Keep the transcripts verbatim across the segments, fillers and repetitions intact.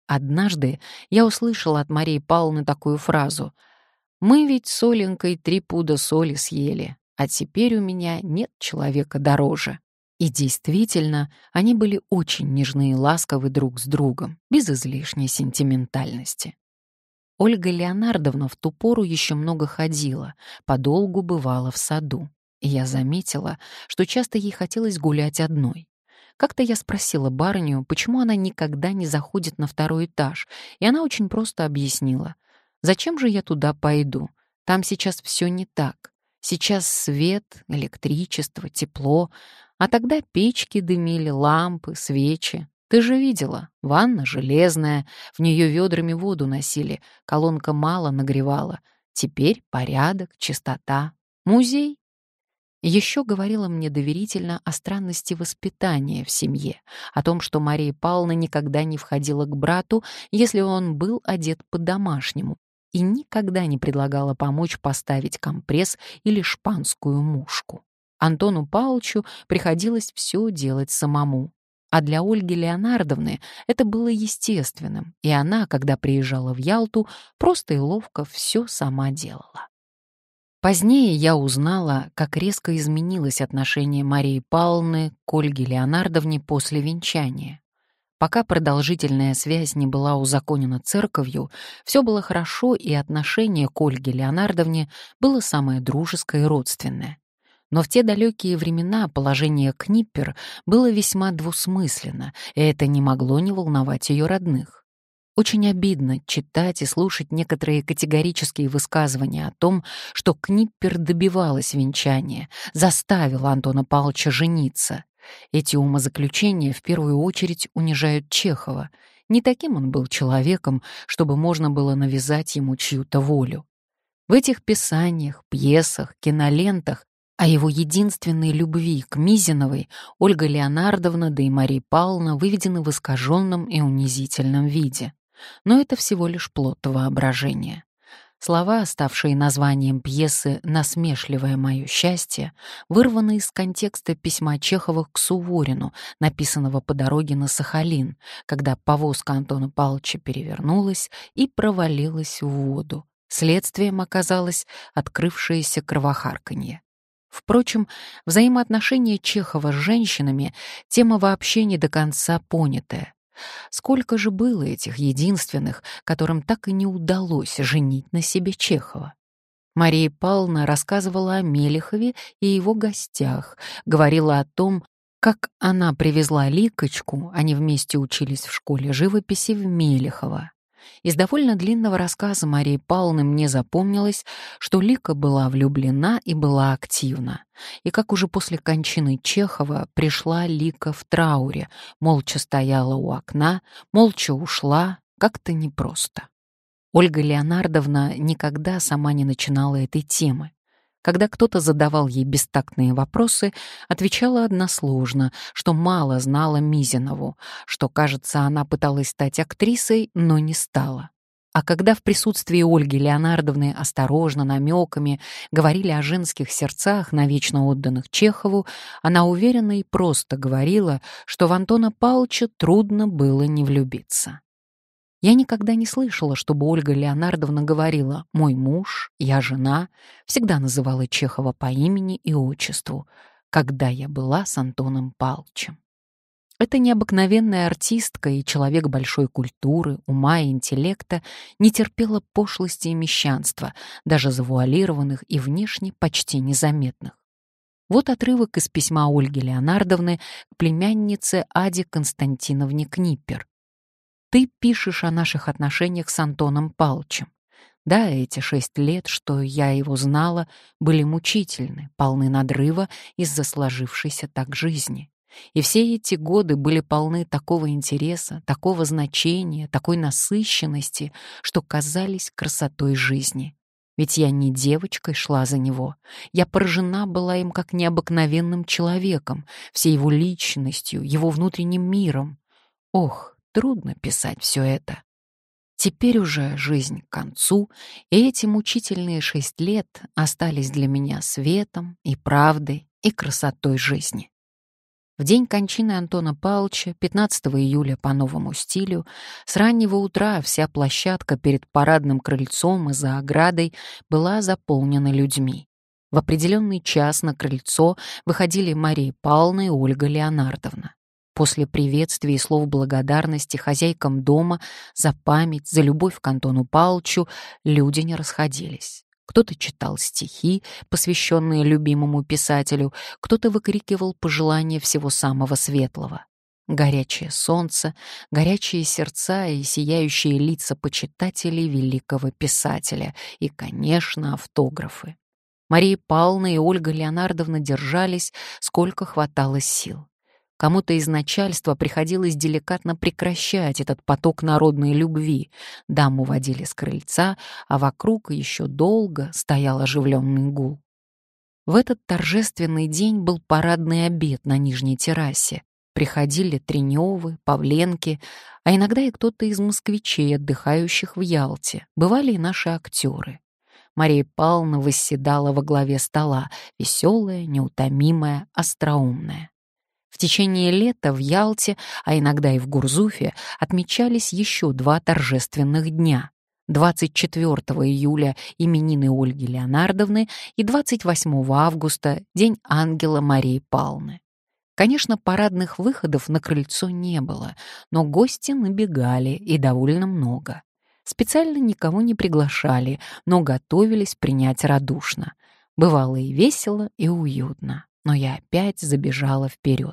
Однажды я услышала от Марии Павловны такую фразу: «Мы ведь с Оленькой три пуда соли съели, а теперь у меня нет человека дороже». И действительно, они были очень нежны и ласковы друг с другом, без излишней сентиментальности. Ольга Леонардовна в ту пору еще много ходила, подолгу бывала в саду. И я заметила, что часто ей хотелось гулять одной. Как-то я спросила барыню, почему она никогда не заходит на второй этаж, и она очень просто объяснила: «Зачем же я туда пойду? Там сейчас все не так. Сейчас свет, электричество, тепло, а тогда печки дымили, лампы, свечи. Ты же видела, ванна железная, в нее ведрами воду носили, колонка мало нагревала. Теперь порядок, чистота. Музей». Еще говорила мне доверительно о странности воспитания в семье, о том, что Мария Павловна никогда не входила к брату, если он был одет по-домашнему, и никогда не предлагала помочь поставить компресс или шпанскую мушку. Антону Павловичу приходилось все делать самому. А для Ольги Леонардовны это было естественным, и она, когда приезжала в Ялту, просто и ловко все сама делала. Позднее я узнала, как резко изменилось отношение Марии Павловны к Ольге Леонардовне после венчания. Пока продолжительная связь не была узаконена церковью, все было хорошо, и отношение к Ольге Леонардовне было самое дружеское и родственное. Но в те далекие времена положение Книппер было весьма двусмысленно, и это не могло не волновать ее родных. Очень обидно читать и слушать некоторые категорические высказывания о том, что Книппер добивалась венчания, заставила Антона Павловича жениться. Эти умозаключения в первую очередь унижают Чехова. Не таким он был человеком, чтобы можно было навязать ему чью-то волю. В этих писаниях, пьесах, кинолентах о его единственной любви к Мизиновой Ольга Леонардовна, да и Мария Павловна выведены в искаженном и унизительном виде. Но это всего лишь плод воображения. Слова, ставшие названием пьесы «Насмешливое мое счастье», вырваны из контекста письма Чехова к Суворину, написанного по дороге на Сахалин, когда повозка Антона Павловича перевернулась и провалилась в воду. Следствием оказалось открывшееся кровохарканье. Впрочем, взаимоотношения Чехова с женщинами — тема вообще не до конца понятая. Сколько же было этих единственных, которым так и не удалось женить на себе Чехова? Мария Павловна рассказывала о Мелехове и его гостях, говорила о том, как она привезла Ликочку, они вместе учились в школе живописи в Мелехово. Из довольно длинного рассказа Марии Павловны мне запомнилось, что Лика была влюблена и была активна, и как уже после кончины Чехова пришла Лика в трауре, молча стояла у окна, молча ушла, как-то непросто. Ольга Леонардовна никогда сама не начинала этой темы. Когда кто-то задавал ей бестактные вопросы, отвечала односложно, что мало знала Мизинову, что, кажется, она пыталась стать актрисой, но не стала. А когда в присутствии Ольги Леонардовны осторожно, намеками говорили о женских сердцах, навечно отданных Чехову, она уверенно и просто говорила, что в Антона Павловича трудно было не влюбиться. Я никогда не слышала, чтобы Ольга Леонардовна говорила «мой муж», «я жена», всегда называла Чехова по имени и отчеству, когда я была с Антоном Павловичем. Эта необыкновенная артистка и человек большой культуры, ума и интеллекта не терпела пошлости и мещанства, даже завуалированных и внешне почти незаметных. Вот отрывок из письма Ольги Леонардовны к племяннице Аде Константиновне Книппер. «Ты пишешь о наших отношениях с Антоном Павловичем. Да, эти шесть лет, что я его знала, были мучительны, полны надрыва из-за сложившейся так жизни. И все эти годы были полны такого интереса, такого значения, такой насыщенности, что казались красотой жизни. Ведь я не девочкой шла за него. Я поражена была им как необыкновенным человеком, всей его личностью, его внутренним миром. Ох, трудно писать все это. Теперь уже жизнь к концу, и эти мучительные шесть лет остались для меня светом и правдой и красотой жизни». В день кончины Антона Павловича, пятнадцатого июля по новому стилю, с раннего утра вся площадка перед парадным крыльцом и за оградой была заполнена людьми. В определенный час на крыльцо выходили Мария Павловна и Ольга Леонардовна. После приветствий и слов благодарности хозяйкам дома за память, за любовь к Антону Павловичу люди не расходились. Кто-то читал стихи, посвященные любимому писателю, кто-то выкрикивал пожелания всего самого светлого. Горячее солнце, горячие сердца и сияющие лица почитателей великого писателя и, конечно, автографы. Мария Павловна и Ольга Леонардовна держались, сколько хватало сил. Кому-то из начальства приходилось деликатно прекращать этот поток народной любви. Даму водили с крыльца, а вокруг еще долго стоял оживленный гул. В этот торжественный день был парадный обед на нижней террасе. Приходили Тренёвы, Павленки, а иногда и кто-то из москвичей, отдыхающих в Ялте. Бывали и наши актеры. Мария Павловна восседала во главе стола, веселая, неутомимая, остроумная. В течение лета в Ялте, а иногда и в Гурзуфе, отмечались еще два торжественных дня. двадцать четвёртого июля именины Ольги Леонардовны и двадцать восьмого августа день ангела Марии Павловны. Конечно, парадных выходов на крыльцо не было, но гости набегали и довольно много. Специально никого не приглашали, но готовились принять радушно. Бывало и весело, и уютно. Но я опять забежала вперед.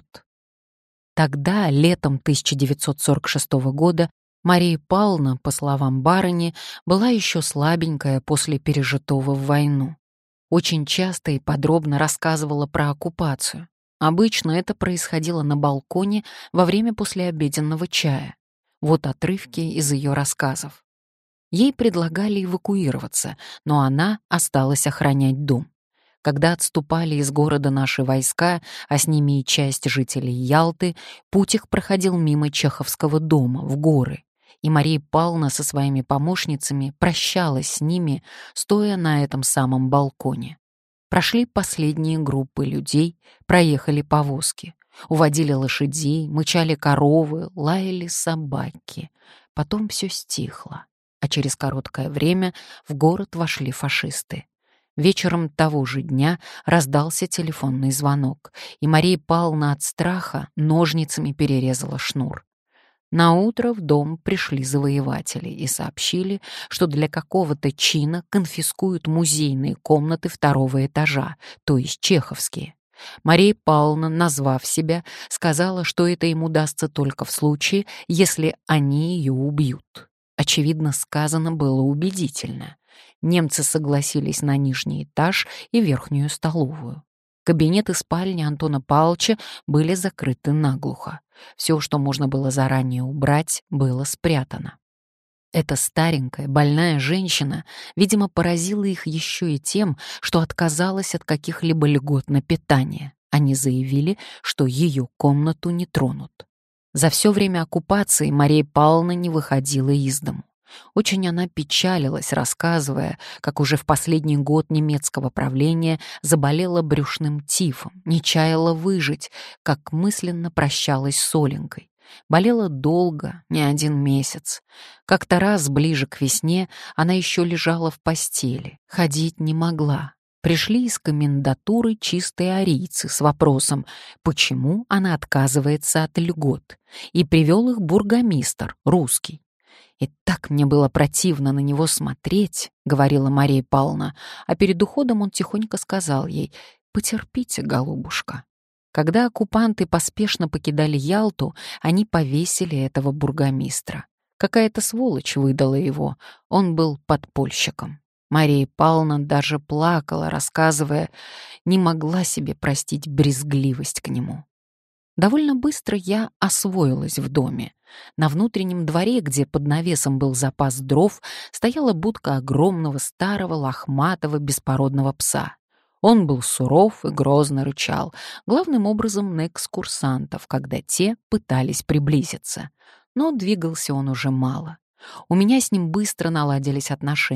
Тогда, летом тысяча девятьсот сорок шестого года, Мария Павловна, по словам барыни, была еще слабенькая после пережитого в войну. Очень часто и подробно рассказывала про оккупацию. Обычно это происходило на балконе во время послеобеденного чая. Вот отрывки из ее рассказов. Ей предлагали эвакуироваться, но она осталась охранять дом. Когда отступали из города наши войска, а с ними и часть жителей Ялты, путь их проходил мимо Чеховского дома, в горы, и Мария Павловна со своими помощницами прощалась с ними, стоя на этом самом балконе. Прошли последние группы людей, проехали повозки, уводили лошадей, мычали коровы, лаяли собаки. Потом все стихло, а через короткое время в город вошли фашисты. Вечером того же дня раздался телефонный звонок, и Мария Павловна от страха ножницами перерезала шнур. Наутро в дом пришли завоеватели и сообщили, что для какого-то чина конфискуют музейные комнаты второго этажа, то есть чеховские. Мария Павловна, назвав себя, сказала, что это им удастся только в случае, если они ее убьют. Очевидно, сказано было убедительно. Немцы согласились на нижний этаж и верхнюю столовую. Кабинет и спальня Антона Павловича были закрыты наглухо. Все, что можно было заранее убрать, было спрятано. Эта старенькая, больная женщина, видимо, поразила их еще и тем, что отказалась от каких-либо льгот на питание. Они заявили, что ее комнату не тронут. За все время оккупации Мария Павловна не выходила из дому. Очень она печалилась, рассказывая, как уже в последний год немецкого правления заболела брюшным тифом, не чаяла выжить, как мысленно прощалась с Оленькой. Болела долго, не один месяц. Как-то раз, ближе к весне, она еще лежала в постели, ходить не могла. Пришли из комендатуры чистые арийцы с вопросом, почему она отказывается от льгот, и привел их бургомистр, русский. «И так мне было противно на него смотреть», — говорила Мария Павловна, а перед уходом он тихонько сказал ей: «Потерпите, голубушка». Когда оккупанты поспешно покидали Ялту, они повесили этого бургомистра. Какая-то сволочь выдала его, он был подпольщиком. Мария Павловна даже плакала, рассказывая, не могла себе простить брезгливость к нему. Довольно быстро я освоилась в доме. На внутреннем дворе, где под навесом был запас дров, стояла будка огромного старого лохматого беспородного пса. Он был суров и грозно рычал, главным образом на экскурсантов, когда те пытались приблизиться. Но двигался он уже мало. У меня с ним быстро наладились отношения.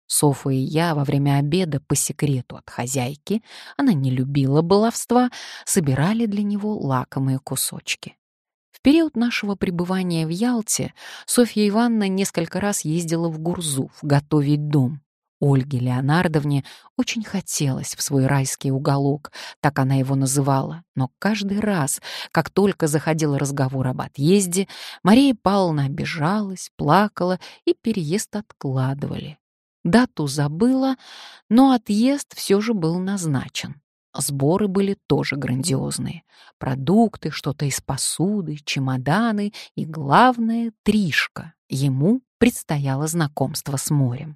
Софа и я во время обеда по секрету от хозяйки, она не любила баловства, собирали для него лакомые кусочки. В период нашего пребывания в Ялте Софья Ивановна несколько раз ездила в Гурзуф готовить дом. Ольге Леонардовне очень хотелось в свой райский уголок, так она его называла, но каждый раз, как только заходил разговор об отъезде, Мария Павловна обижалась, плакала, и переезд откладывали. Дату забыла, но отъезд все же был назначен. Сборы были тоже грандиозные. Продукты, что-то из посуды, чемоданы и, главное, Тришка. Ему предстояло знакомство с морем.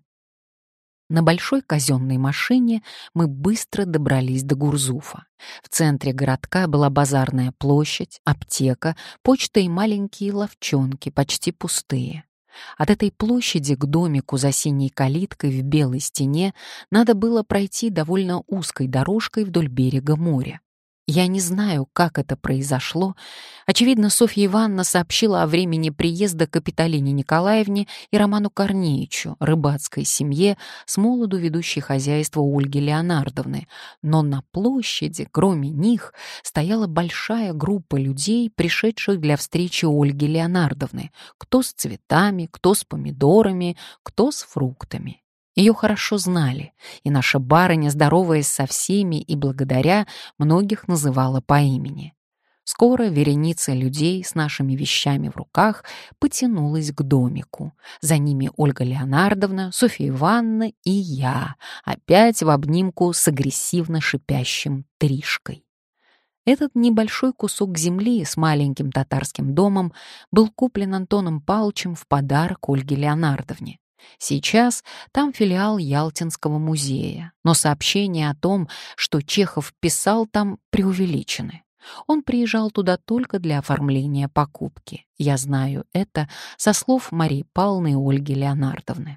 На большой казенной машине мы быстро добрались до Гурзуфа. В центре городка была базарная площадь, аптека, почта и маленькие лавчонки, почти пустые. От этой площади к домику за синей калиткой в белой стене надо было пройти довольно узкой дорожкой вдоль берега моря. Я не знаю, как это произошло. Очевидно, Софья Ивановна сообщила о времени приезда Капитолине Николаевне и Роману Корнеичу, рыбацкой семье, с молоду ведущей хозяйство Ольги Леонардовны. Но на площади, кроме них, стояла большая группа людей, пришедших для встречи Ольги Леонардовны, кто с цветами, кто с помидорами, кто с фруктами. Ее хорошо знали, и наша барыня, здороваясь со всеми и благодаря, многих называла по имени. Скоро вереница людей с нашими вещами в руках потянулась к домику. За ними Ольга Леонардовна, Софья Ивановна и я, опять в обнимку с агрессивно шипящим Тришкой. Этот небольшой кусок земли с маленьким татарским домом был куплен Антоном Павловичем в подарок Ольге Леонардовне. Сейчас там филиал Ялтинского музея, но сообщения о том, что Чехов писал там, преувеличены. Он приезжал туда только для оформления покупки. Я знаю это со слов Марии Павловны и Ольги Леонардовны.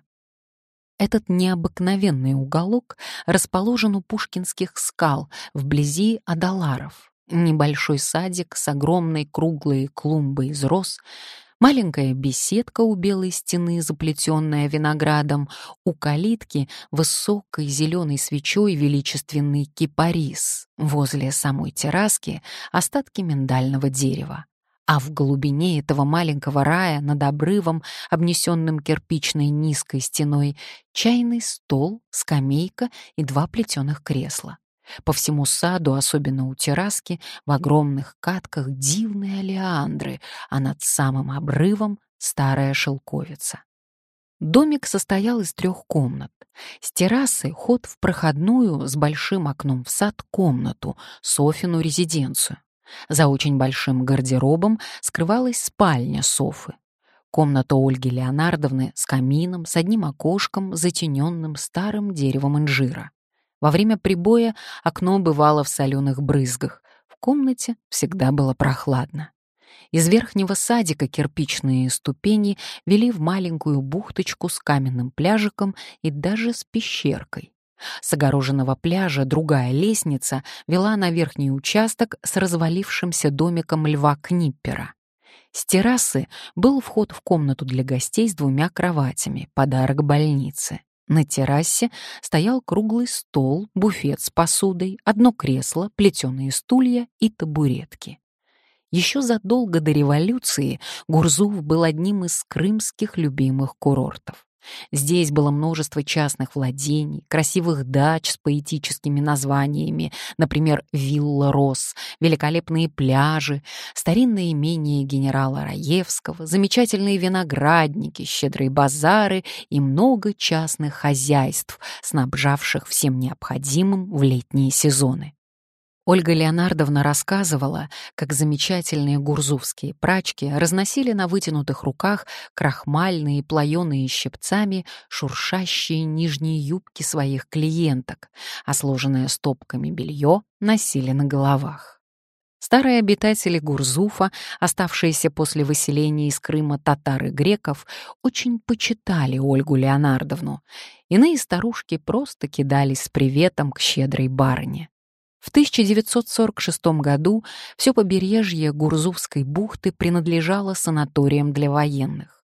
Этот необыкновенный уголок расположен у Пушкинских скал, вблизи Адаларов. Небольшой садик с огромной круглой клумбой из роз, маленькая беседка у белой стены, заплетенная виноградом, у калитки высокой зеленой свечой величественный кипарис, возле самой терраски остатки миндального дерева. А в глубине этого маленького рая над обрывом, обнесенным кирпичной низкой стеной, чайный стол, скамейка и два плетеных кресла. По всему саду, особенно у терраски, в огромных катках дивные олеандры, а над самым обрывом старая шелковица. Домик состоял из трех комнат. С террасы ход в проходную с большим окном в сад комнату, Софину резиденцию. За очень большим гардеробом скрывалась спальня Софы. Комната Ольги Леонардовны с камином, с одним окошком, затененным старым деревом инжира. Во время прибоя окно бывало в соленых брызгах. В комнате всегда было прохладно. Из верхнего садика кирпичные ступени вели в маленькую бухточку с каменным пляжиком и даже с пещеркой. С огороженного пляжа другая лестница вела на верхний участок с развалившимся домиком Льва Книппера. С террасы был вход в комнату для гостей с двумя кроватями, подарок больнице. На террасе стоял круглый стол, буфет с посудой, одно кресло, плетеные стулья и табуретки. Еще задолго до революции Гурзуф был одним из крымских любимых курортов. Здесь было множество частных владений, красивых дач с поэтическими названиями, например, «Вилла Рос», великолепные пляжи, старинное имение генерала Раевского, замечательные виноградники, щедрые базары и много частных хозяйств, снабжавших всем необходимым в летние сезоны. Ольга Леонардовна рассказывала, как замечательные гурзуфские прачки разносили на вытянутых руках крахмальные, плоеные щипцами шуршащие нижние юбки своих клиенток, а сложенное стопками белье носили на головах. Старые обитатели Гурзуфа, оставшиеся после выселения из Крыма татар и греков, очень почитали Ольгу Леонардовну. Иные старушки просто кидались с приветом к щедрой барыне. В тысяча девятьсот сорок шестом году все побережье Гурзуфской бухты принадлежало санаториям для военных.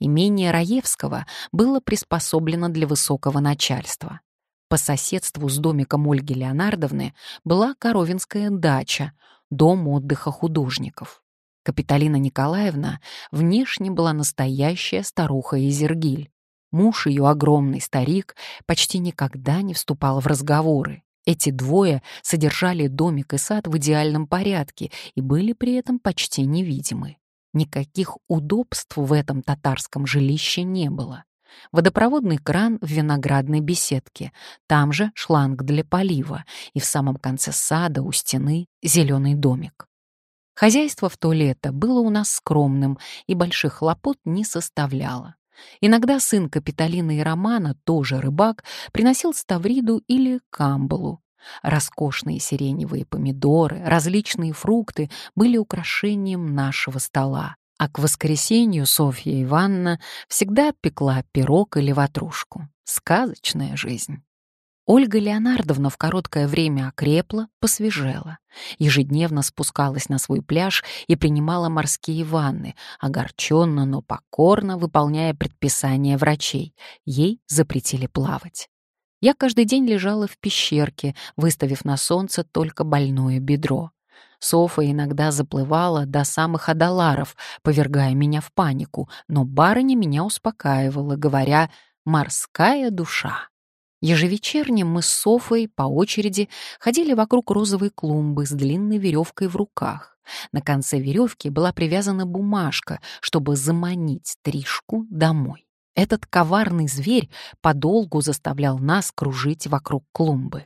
Имение Раевского было приспособлено для высокого начальства. По соседству с домиком Ольги Леонардовны была Коровинская дача, дом отдыха художников. Капитолина Николаевна внешне была настоящая старуха Изергиль. Муж ее, огромный старик, почти никогда не вступал в разговоры. Эти двое содержали домик и сад в идеальном порядке и были при этом почти невидимы. Никаких удобств в этом татарском жилище не было. Водопроводный кран в виноградной беседке, там же шланг для полива, и в самом конце сада у стены зеленый домик. Хозяйство в то лето было у нас скромным и больших хлопот не составляло. Иногда сын Капитолины и Романа, тоже рыбак, приносил ставриду или камбалу. Роскошные сиреневые помидоры, различные фрукты были украшением нашего стола, а к воскресенью Софья Ивановна всегда пекла пирог или ватрушку. Сказочная жизнь. Ольга Леонардовна в короткое время окрепла, посвежела. Ежедневно спускалась на свой пляж и принимала морские ванны, огорченно, но покорно выполняя предписания врачей. Ей запретили плавать. Я каждый день лежала в пещерке, выставив на солнце только больное бедро. Софа иногда заплывала до самых Адаларов, повергая меня в панику, но барыня меня успокаивала, говоря «морская душа». Ежевечерним мы с Софой по очереди ходили вокруг розовой клумбы с длинной веревкой в руках. На конце веревки была привязана бумажка, чтобы заманить Тришку домой. Этот коварный зверь подолгу заставлял нас кружить вокруг клумбы.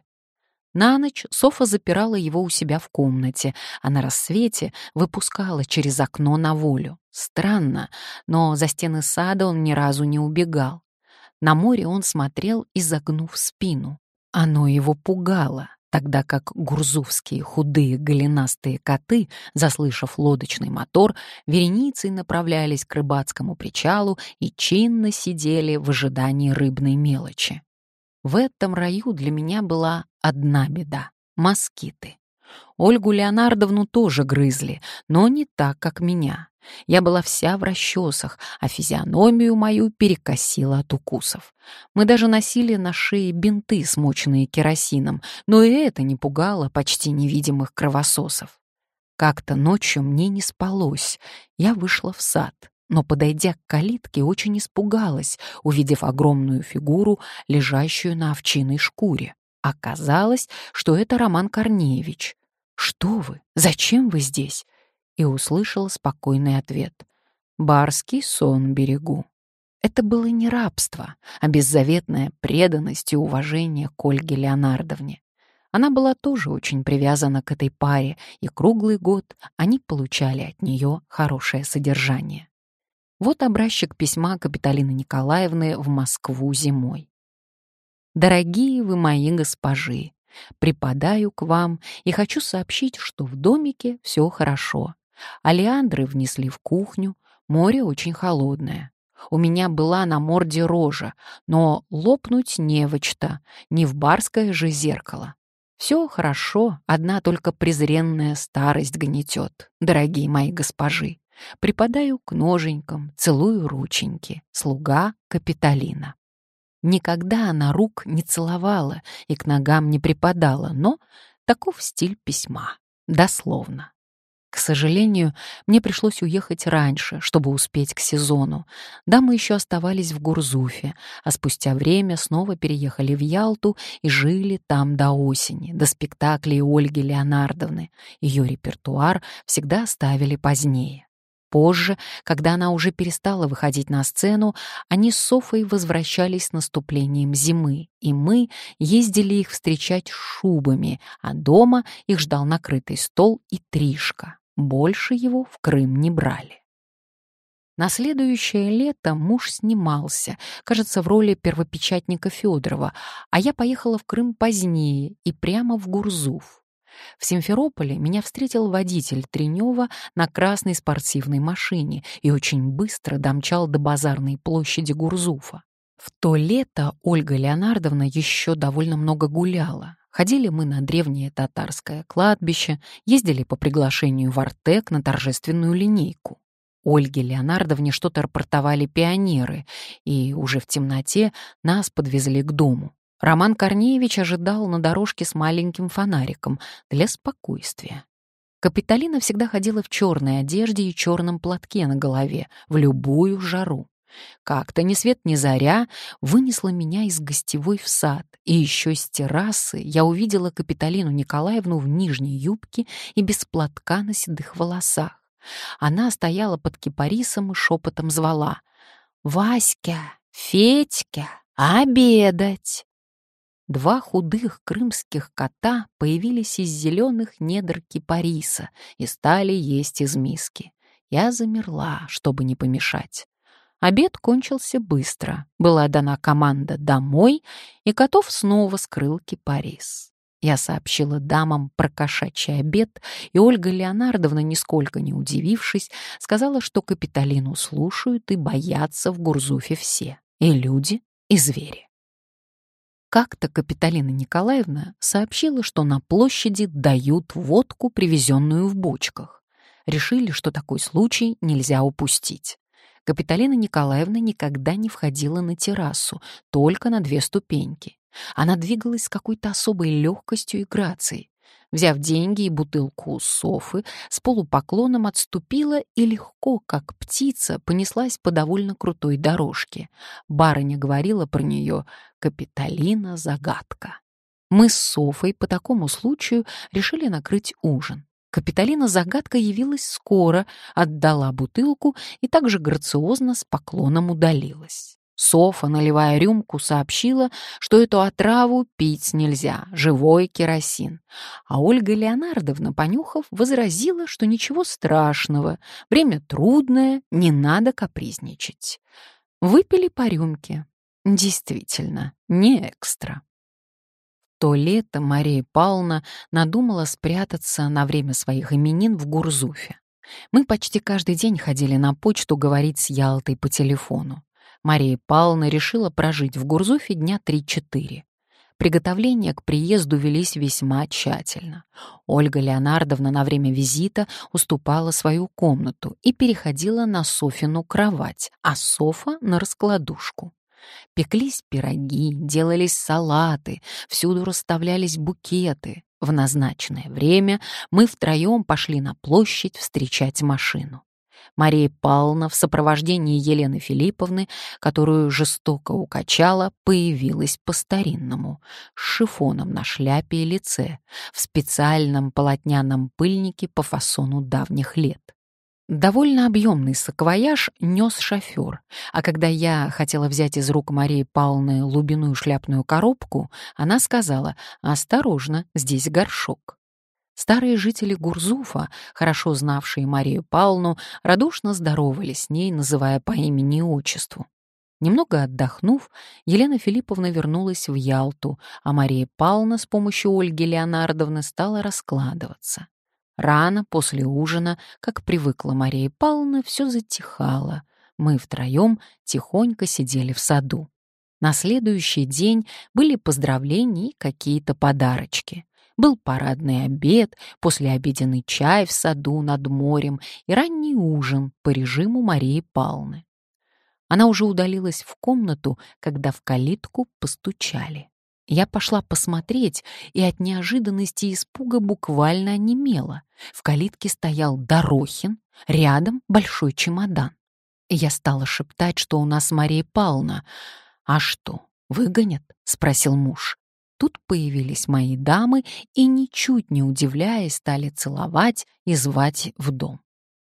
На ночь Софа запирала его у себя в комнате, а на рассвете выпускала через окно на волю. Странно, но за стены сада он ни разу не убегал. На море он смотрел, изогнув спину. Оно его пугало, тогда как гурзувские худые голенастые коты, заслышав лодочный мотор, вереницей направлялись к рыбацкому причалу и чинно сидели в ожидании рыбной мелочи. В этом раю для меня была одна беда — москиты. Ольгу Леонардовну тоже грызли, но не так, как меня. Я была вся в расчесах, а физиономию мою перекосило от укусов. Мы даже носили на шее бинты, смоченные керосином, но и это не пугало почти невидимых кровососов. Как-то ночью мне не спалось. Я вышла в сад, но, подойдя к калитке, очень испугалась, увидев огромную фигуру, лежащую на овчиной шкуре. Оказалось, что это Роман Корнеевич. «Что вы? Зачем вы здесь?» И услышала спокойный ответ. «Барский сон берегу». Это было не рабство, а беззаветная преданность и уважение к Ольге Леонардовне. Она была тоже очень привязана к этой паре, и круглый год они получали от нее хорошее содержание. Вот образчик письма Капитолины Николаевны в Москву зимой. «Дорогие вы мои госпожи, припадаю к вам и хочу сообщить, что в домике все хорошо. Олеандры внесли в кухню, море очень холодное. У меня была на морде рожа, но лопнуть не во что, не в барское же зеркало. Все хорошо, одна только презренная старость гнетет, дорогие мои госпожи. Припадаю к ноженькам, целую рученьки. Слуга Капитолина». Никогда она рук не целовала и к ногам не припадала, но таков стиль письма, дословно. К сожалению, мне пришлось уехать раньше, чтобы успеть к сезону. Да, мы еще оставались в Гурзуфе, а спустя время снова переехали в Ялту и жили там до осени, до спектаклей Ольги Леонардовны. Ее репертуар всегда ставили позднее. Позже, когда она уже перестала выходить на сцену, они с Софой возвращались с наступлением зимы, и мы ездили их встречать шубами, а дома их ждал накрытый стол и Тришка. Больше его в Крым не брали. На следующее лето муж снимался, кажется, в роли первопечатника Федорова, а я поехала в Крым позднее и прямо в Гурзуф. В Симферополе меня встретил водитель Тренева на красной спортивной машине и очень быстро домчал до базарной площади Гурзуфа. В то лето Ольга Леонардовна еще довольно много гуляла. Ходили мы на древнее татарское кладбище, ездили по приглашению в Артек на торжественную линейку. Ольге Леонардовне что-то рапортовали пионеры, и уже в темноте нас подвезли к дому. Роман Корнеевич ожидал на дорожке с маленьким фонариком для спокойствия. Капитолина всегда ходила в черной одежде и черном платке на голове в любую жару. Как-то ни свет ни заря вынесла меня из гостевой в сад, и еще с террасы я увидела Капитолину Николаевну в нижней юбке и без платка на седых волосах. Она стояла под кипарисом и шепотом звала: «Васька, Федька, обедать!» Два худых крымских кота появились из зеленых недр кипариса и стали есть из миски. Я замерла, чтобы не помешать. Обед кончился быстро. Была дана команда «домой», и котов снова скрыл кипарис. Я сообщила дамам про кошачий обед, и Ольга Леонардовна, нисколько не удивившись, сказала, что Капитолину слушают и боятся в Гурзуфе все — и люди, и звери. Как-то Капитолина Николаевна сообщила, что на площади дают водку, привезенную в бочках. Решили, что такой случай нельзя упустить. Капитолина Николаевна никогда не входила на террасу, только на две ступеньки. Она двигалась с какой-то особой легкостью и грацией. Взяв деньги и бутылку у Софы, с полупоклоном отступила и легко, как птица, понеслась по довольно крутой дорожке. Барыня говорила про нее «Капитолина — загадка». Мы с Софой по такому случаю решили накрыть ужин. Капитолина-загадка явилась скоро, отдала бутылку и также грациозно с поклоном удалилась. Софа, наливая рюмку, сообщила, что эту отраву пить нельзя, живой керосин. А Ольга Леонардовна, понюхав, возразила, что ничего страшного, время трудное, не надо капризничать. Выпили по рюмке. Действительно, не экстра. То лето Мария Павловна надумала спрятаться на время своих именин в Гурзуфе. Мы почти каждый день ходили на почту говорить с Ялтой по телефону. Мария Павловна решила прожить в Гурзуфе дня три-четыре. Приготовления к приезду велись весьма тщательно. Ольга Леонардовна на время визита уступала свою комнату и переходила на Софину кровать, а Софа — на раскладушку. Пеклись пироги, делались салаты, всюду расставлялись букеты. В назначенное время мы втроем пошли на площадь встречать машину. Мария Павловна в сопровождении Елены Филипповны, которую жестоко укачала, появилась по-старинному, с шифоном на шляпе и лице, в специальном полотняном пыльнике по фасону давних лет. Довольно объемный саквояж нес шофер, а когда я хотела взять из рук Марии Павловны лубяную шляпную коробку, она сказала: «Осторожно, здесь горшок». Старые жители Гурзуфа, хорошо знавшие Марию Павловну, радушно здоровались с ней, называя по имени и отчеству. Немного отдохнув, Елена Филипповна вернулась в Ялту, а Мария Павловна с помощью Ольги Леонардовны стала раскладываться. Рано после ужина, как привыкла Мария Павловна, все затихало. Мы втроем тихонько сидели в саду. На следующий день были поздравления и какие-то подарочки. Был парадный обед, послеобеденный чай в саду над морем и ранний ужин по режиму Марии Павловны. Она уже удалилась в комнату, когда в калитку постучали. Я пошла посмотреть, и от неожиданности и испуга буквально онемела. В калитке стоял Дорохин, рядом большой чемодан. Я стала шептать, что у нас Мария Павловна. «А что, выгонят?» — спросил муж. Тут появились мои дамы и, ничуть не удивляясь, стали целовать и звать в дом.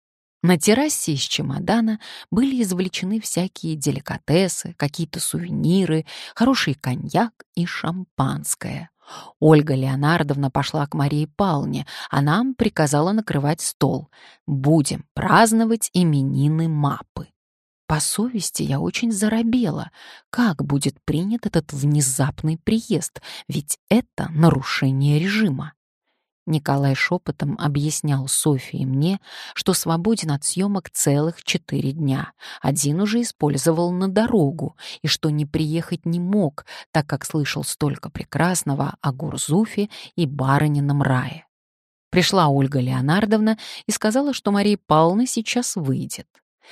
На террасе из чемодана были извлечены всякие деликатесы, какие-то сувениры, хороший коньяк и шампанское. Ольга Леонардовна пошла к Марии Павловне, а нам приказала накрывать стол. Будем праздновать именины Мапы. По совести я очень заробела. Как будет принят этот внезапный приезд? Ведь это нарушение режима. Николай шепотом объяснял Софье и мне, что свободен от съемок целых четыре дня. Один уже использовал на дорогу, и что не приехать не мог, так как слышал столько прекрасного о Гурзуфе и барынином рае. Пришла Ольга Леонардовна и сказала, что Мария Павловна сейчас выйдет.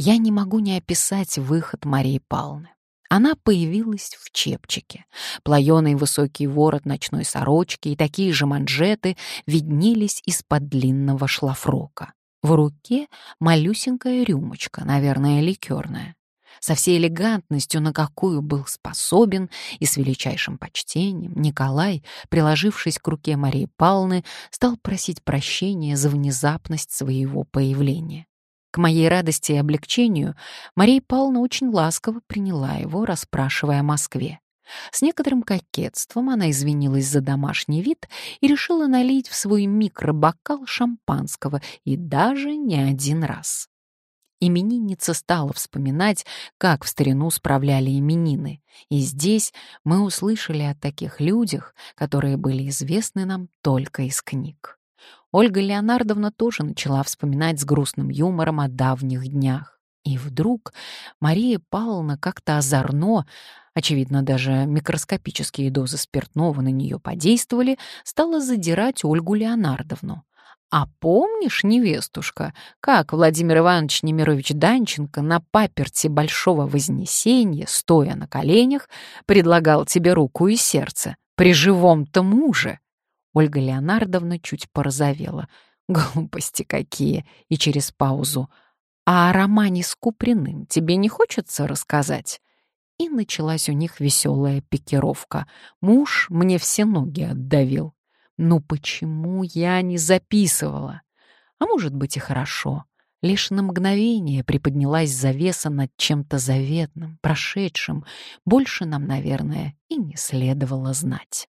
Я не могу не описать выход Марии Павловны. Она появилась в чепчике. Плоёный высокий ворот ночной сорочки и такие же манжеты виднелись из-под длинного шлафрока. В руке малюсенькая рюмочка, наверное, ликерная. Со всей элегантностью, на какую был способен, и с величайшим почтением Николай, приложившись к руке Марии Павловны, стал просить прощения за внезапность своего появления. К моей радости и облегчению Мария Павловна очень ласково приняла его, расспрашивая о Москве. С некоторым кокетством она извинилась за домашний вид и решила налить в свой микробокал шампанского, и даже не один раз. Именинница стала вспоминать, как в старину справляли именины, и здесь мы услышали о таких людях, которые были известны нам только из книг. Ольга Леонардовна тоже начала вспоминать с грустным юмором о давних днях. И вдруг Мария Павловна как-то озорно, очевидно, даже микроскопические дозы спиртного на нее подействовали, стала задирать Ольгу Леонардовну. «А помнишь, невестушка, как Владимир Иванович Немирович Данченко на паперти Большого Вознесения, стоя на коленях, предлагал тебе руку и сердце при живом-то муже?» Ольга Леонардовна чуть порозовела. «Глупости какие!» И через паузу. «А о романе с Куприным тебе не хочется рассказать?» И началась у них веселая пикировка. Муж мне все ноги отдавил. Ну почему я не записывала? А может быть и хорошо. Лишь на мгновение приподнялась завеса над чем-то заветным, прошедшим. Больше нам, наверное, и не следовало знать.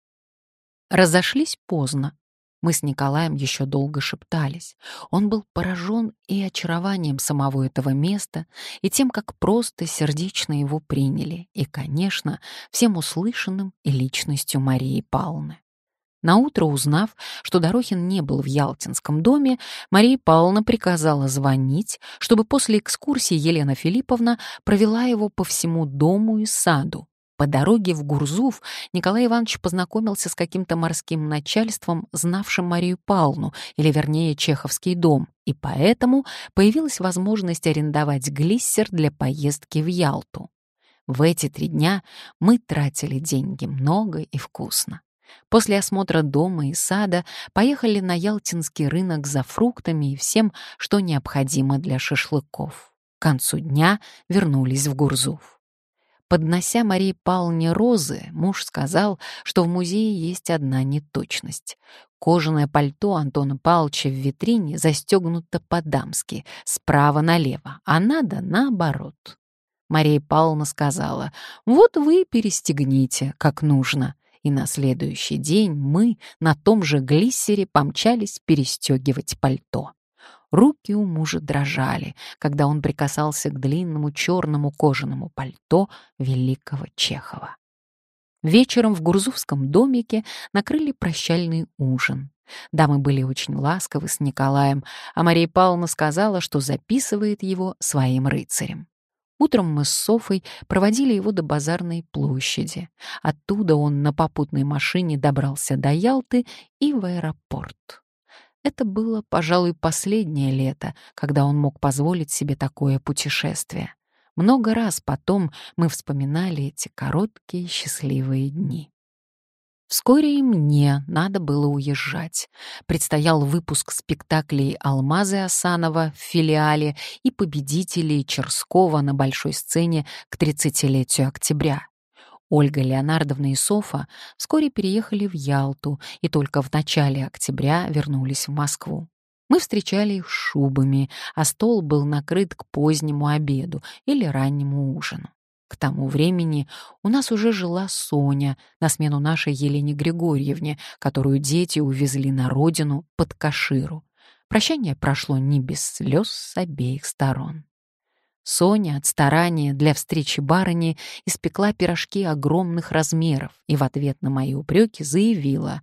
Разошлись поздно. Мы с Николаем еще долго шептались. Он был поражен и очарованием самого этого места, и тем, как просто сердечно его приняли, и, конечно, всем услышанным и личностью Марии Павловны. Наутро, узнав, что Дорохин не был в Ялтинском доме, Мария Павловна приказала звонить, чтобы после экскурсии Елена Филипповна провела его по всему дому и саду. По дороге в Гурзуф Николай Иванович познакомился с каким-то морским начальством, знавшим Марию Павловну, или вернее Чеховский дом, и поэтому появилась возможность арендовать глиссер для поездки в Ялту. В эти три дня мы тратили деньги много и вкусно. После осмотра дома и сада поехали на Ялтинский рынок за фруктами и всем, что необходимо для шашлыков. К концу дня вернулись в Гурзуф. Поднося Марии Павловне розы, муж сказал, что в музее есть одна неточность. Кожаное пальто Антона Павловича в витрине застегнуто по-дамски, справа налево, а надо наоборот. Мария Павловна сказала: «Вот вы перестегните, как нужно». И на следующий день мы на том же глиссере помчались перестегивать пальто. Руки у мужа дрожали, когда он прикасался к длинному черному кожаному пальто великого Чехова. Вечером в Гурзуфском домике накрыли прощальный ужин. Дамы были очень ласковы с Николаем, а Мария Павловна сказала, что записывает его своим рыцарем. Утром мы с Софой проводили его до Базарной площади. Оттуда он на попутной машине добрался до Ялты и в аэропорт. Это было, пожалуй, последнее лето, когда он мог позволить себе такое путешествие. Много раз потом мы вспоминали эти короткие счастливые дни. Вскоре и мне надо было уезжать. Предстоял выпуск спектаклей Алмазы Асанова в филиале и победителей Черского на большой сцене к тридцатилетию октября. Ольга Леонардовна и Софа вскоре переехали в Ялту и только в начале октября вернулись в Москву. Мы встречали их шубами, а стол был накрыт к позднему обеду или раннему ужину. К тому времени у нас уже жила Соня на смену нашей Елене Григорьевне, которую дети увезли на родину под Каширу. Прощание прошло не без слез с обеих сторон. Соня от старания для встречи барыни испекла пирожки огромных размеров и в ответ на мои упреки заявила: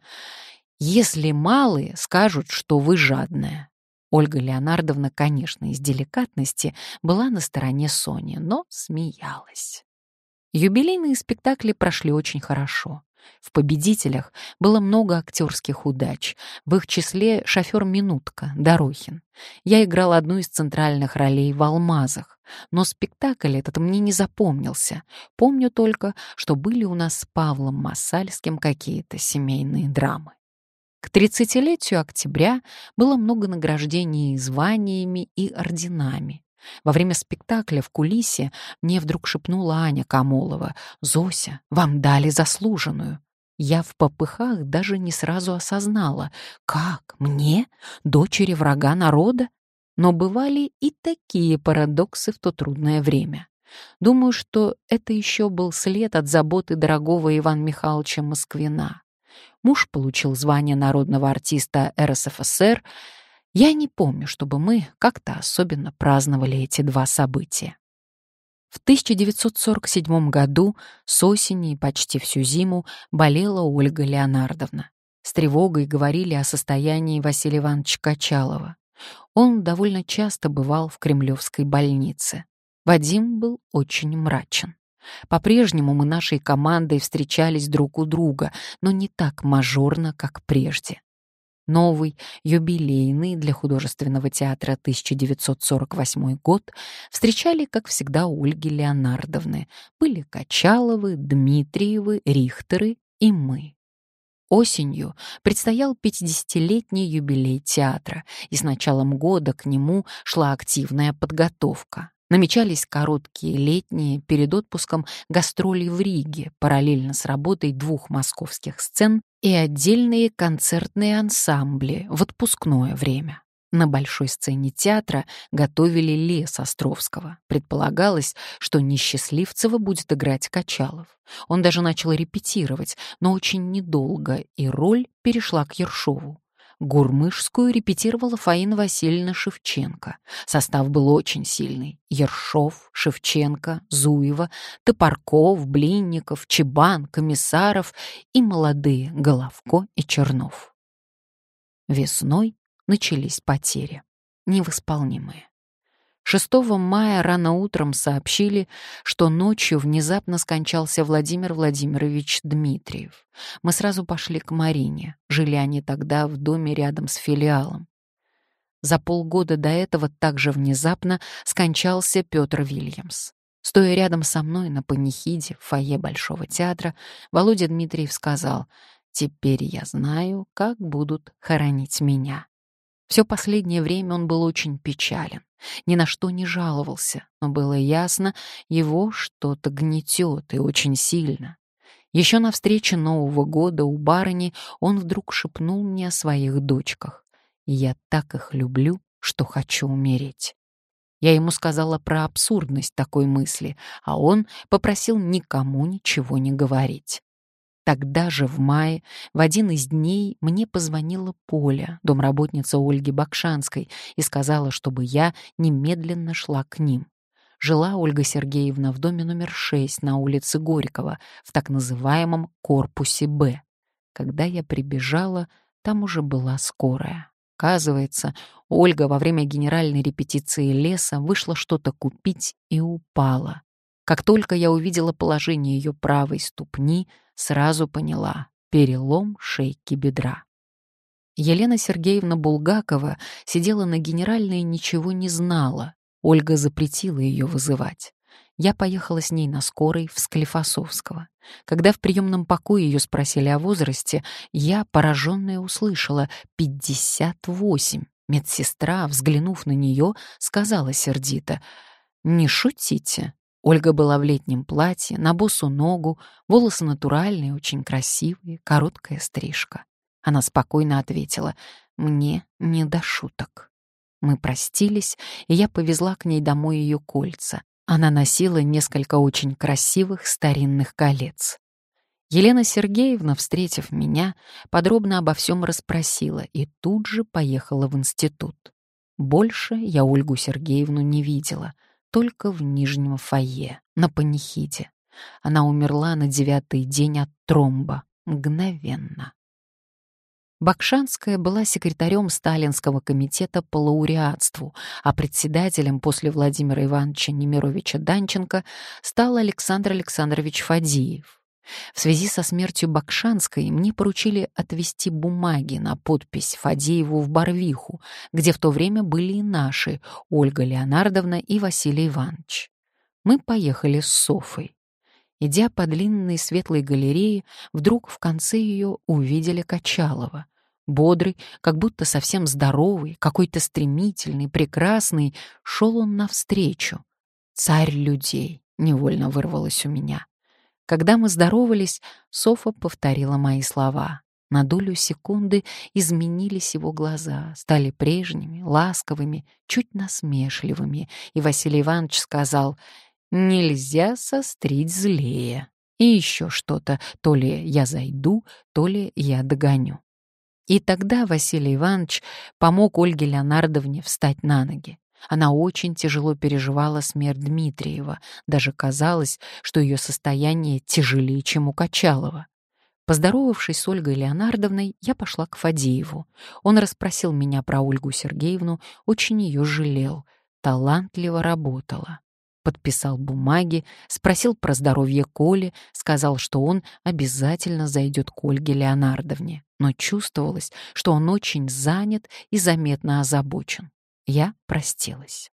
«Если малые, скажут, что вы жадная». Ольга Леонардовна, конечно, из деликатности была на стороне Сони, но смеялась. Юбилейные спектакли прошли очень хорошо. В «Победителях» было много актерских удач, в их числе шофер-минутка Дорохин. Я играл одну из центральных ролей в «Алмазах», но спектакль этот мне не запомнился. Помню только, что были у нас с Павлом Масальским какие-то семейные драмы. К тридцатилетию октября было много награждений званиями и орденами. Во время спектакля в кулисе мне вдруг шепнула Аня Камолова: «Зося, вам дали заслуженную». Я в попыхах даже не сразу осознала: как мне, дочери врага народа? Но бывали и такие парадоксы в то трудное время. Думаю, что это еще был след от заботы дорогого Ивана Михайловича Москвина. Муж получил звание народного артиста эр эс эф эс эр. Я не помню, чтобы мы как-то особенно праздновали эти два события. В тысяча девятьсот сорок седьмом году с осени и почти всю зиму болела Ольга Леонардовна. С тревогой говорили о состоянии Василия Ивановича Качалова. Он довольно часто бывал в Кремлевской больнице. Вадим был очень мрачен. По-прежнему мы нашей командой встречались друг у друга, но не так мажорно, как прежде. Новый, юбилейный для художественного театра тысяча девятьсот сорок восьмой год встречали, как всегда, у Ольги Леонардовны. Были Качаловы, Дмитриевы, Рихтеры и мы. Осенью предстоял пятидесятилетний юбилей театра, и с началом года к нему шла активная подготовка. Намечались короткие летние, перед отпуском, гастроли в Риге, параллельно с работой двух московских сцен, и отдельные концертные ансамбли в отпускное время. На большой сцене театра готовили «Лес» Островского. Предполагалось, что Несчастливцева будет играть Качалов. Он даже начал репетировать, но очень недолго, и роль перешла к Ершову. Гурмышскую репетировала Фаина Васильевна Шевченко. Состав был очень сильный. Ершов, Шевченко, Зуева, Топорков, Блинников, Чебан, Комиссаров и молодые Головко и Чернов. Весной начались потери, невосполнимые. шестого мая рано утром сообщили, что ночью внезапно скончался Владимир Владимирович Дмитриев. Мы сразу пошли к Марине. Жили они тогда в доме рядом с филиалом. За полгода до этого также внезапно скончался Петр Вильямс. Стоя рядом со мной на панихиде в фойе Большого театра, Володя Дмитриев сказал: «Теперь я знаю, как будут хоронить меня». Все последнее время он был очень печален, ни на что не жаловался, но было ясно, его что-то гнетет и очень сильно. Еще на встрече Нового года у барыни он вдруг шепнул мне о своих дочках. И я так их люблю, что хочу умереть. Я ему сказала про абсурдность такой мысли, а он попросил никому ничего не говорить. Тогда же, в мае, в один из дней мне позвонила Поля, домработница Ольги Бакшанской, и сказала, чтобы я немедленно шла к ним. Жила Ольга Сергеевна в доме номер шесть на улице Горького, в так называемом корпусе «Б». Когда я прибежала, там уже была скорая. Оказывается, Ольга во время генеральной репетиции «Леса» вышла что-то купить и упала. Как только я увидела положение ее правой ступни, сразу поняла — перелом шейки бедра. Елена Сергеевна Булгакова сидела на генеральной и ничего не знала. Ольга запретила ее вызывать. Я поехала с ней на скорой в Склифосовского. Когда в приемном покое ее спросили о возрасте, я, пораженная, услышала пятьдесят восемь. Медсестра, взглянув на нее, сказала сердито: «Не шутите». Ольга была в летнем платье, на босу ногу, волосы натуральные, очень красивые, короткая стрижка. Она спокойно ответила: «Мне не до шуток». Мы простились, и я повезла к ней домой ее кольца. Она носила несколько очень красивых старинных колец. Елена Сергеевна, встретив меня, подробно обо всем расспросила и тут же поехала в институт. Больше я Ольгу Сергеевну не видела, только в нижнем фойе, на панихиде. Она умерла на девятый день от тромба, мгновенно. Бакшанская была секретарем Сталинского комитета по лауреатству, а председателем после Владимира Ивановича Немировича Данченко стал Александр Александрович Фадеев. В связи со смертью Бакшанской мне поручили отвезти бумаги на подпись Фадееву в Барвиху, где в то время были и наши Ольга Леонардовна и Василий Иванович. Мы поехали с Софой. Идя по длинной светлой галерее, вдруг в конце ее увидели Качалова. Бодрый, как будто совсем здоровый, какой-то стремительный, прекрасный, шел он навстречу. «Царь людей!» — невольно вырвалось у меня. Когда мы здоровались, Софа повторила мои слова. На долю секунды изменились его глаза, стали прежними, ласковыми, чуть насмешливыми, и Василий Иванович сказал: «Нельзя сострить злее». И еще что-то, то ли я зайду, то ли я догоню. И тогда Василий Иванович помог Ольге Леонардовне встать на ноги. Она очень тяжело переживала смерть Дмитриева, даже казалось, что ее состояние тяжелее, чем у Качалова. Поздоровавшись с Ольгой Леонардовной, я пошла к Фадееву. Он расспросил меня про Ольгу Сергеевну, очень ее жалел, талантливо работала. Подписал бумаги, спросил про здоровье Коли, сказал, что он обязательно зайдет к Ольге Леонардовне, но чувствовалось, что он очень занят и заметно озабочен. Я простилась.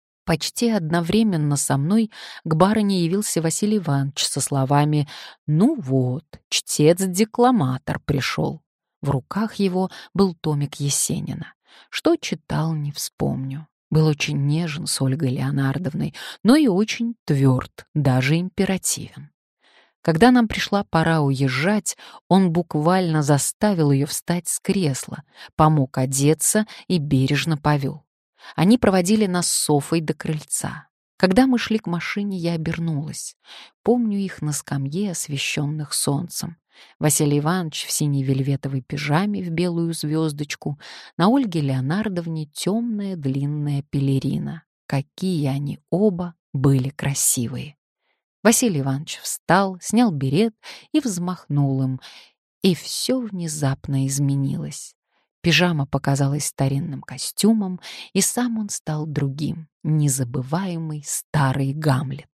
Почти одновременно со мной к барыне явился Василий Иванович со словами: «Ну вот, чтец-декламатор пришел». В руках его был томик Есенина. Что читал, не вспомню. Был очень нежен с Ольгой Леонардовной, но и очень тверд, даже императивен. Когда нам пришла пора уезжать, он буквально заставил ее встать с кресла, помог одеться и бережно повел. Они проводили нас с Софой до крыльца. Когда мы шли к машине, я обернулась. Помню их на скамье, освещенных солнцем. Василий Иванович в синей вельветовой пижаме в белую звездочку, на Ольге Леонардовне темная длинная пелерина. Какие они оба были красивые! Василий Иванович встал, снял берет и взмахнул им, и все внезапно изменилось. Пижама показалась старинным костюмом, и сам он стал другим, незабываемый старый Гамлет.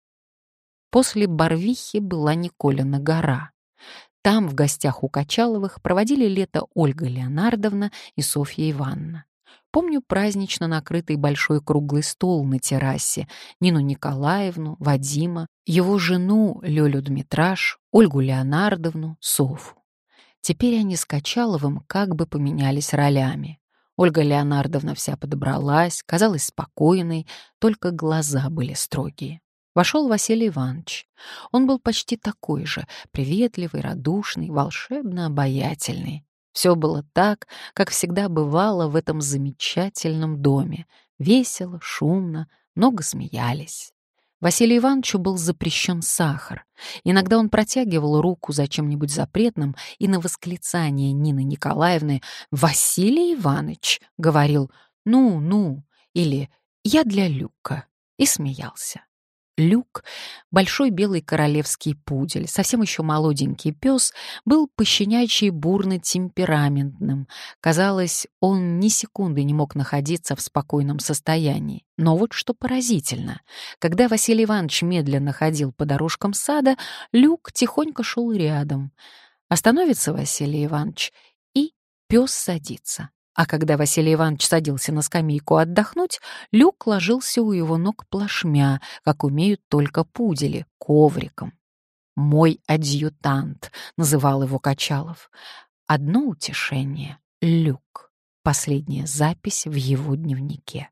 После Барвихи была Николина гора. Там, в гостях у Качаловых, проводили лето Ольга Леонардовна и Софья Ивановна. Помню празднично накрытый большой круглый стол на террасе, Нину Николаевну, Вадима, его жену Лёлю Дмитраш, Ольгу Леонардовну, Софу. Теперь они с Качаловым как бы поменялись ролями. Ольга Леонардовна вся подобралась, казалась спокойной, только глаза были строгие. Вошел Василий Иванович. Он был почти такой же, приветливый, радушный, волшебно обаятельный. Все было так, как всегда бывало в этом замечательном доме. Весело, шумно, много смеялись. Василию Ивановичу был запрещен сахар. Иногда он протягивал руку за чем-нибудь запретным, и на восклицание Нины Николаевны «Василий Иванович!» говорил «Ну, ну» или «Я для Люка» и смеялся. Люк, большой белый королевский пудель, совсем еще молоденький пес, был пощенячий бурно темпераментным. Казалось, он ни секунды не мог находиться в спокойном состоянии. Но вот что поразительно. Когда Василий Иванович медленно ходил по дорожкам сада, Люк тихонько шел рядом. Остановится Василий Иванович, и пес садится. А когда Василий Иванович садился на скамейку отдохнуть, Люк ложился у его ног плашмя, как умеют только пудели, ковриком. «Мой адъютант», — называл его Качалов. Одно утешение — Люк. Последняя запись в его дневнике.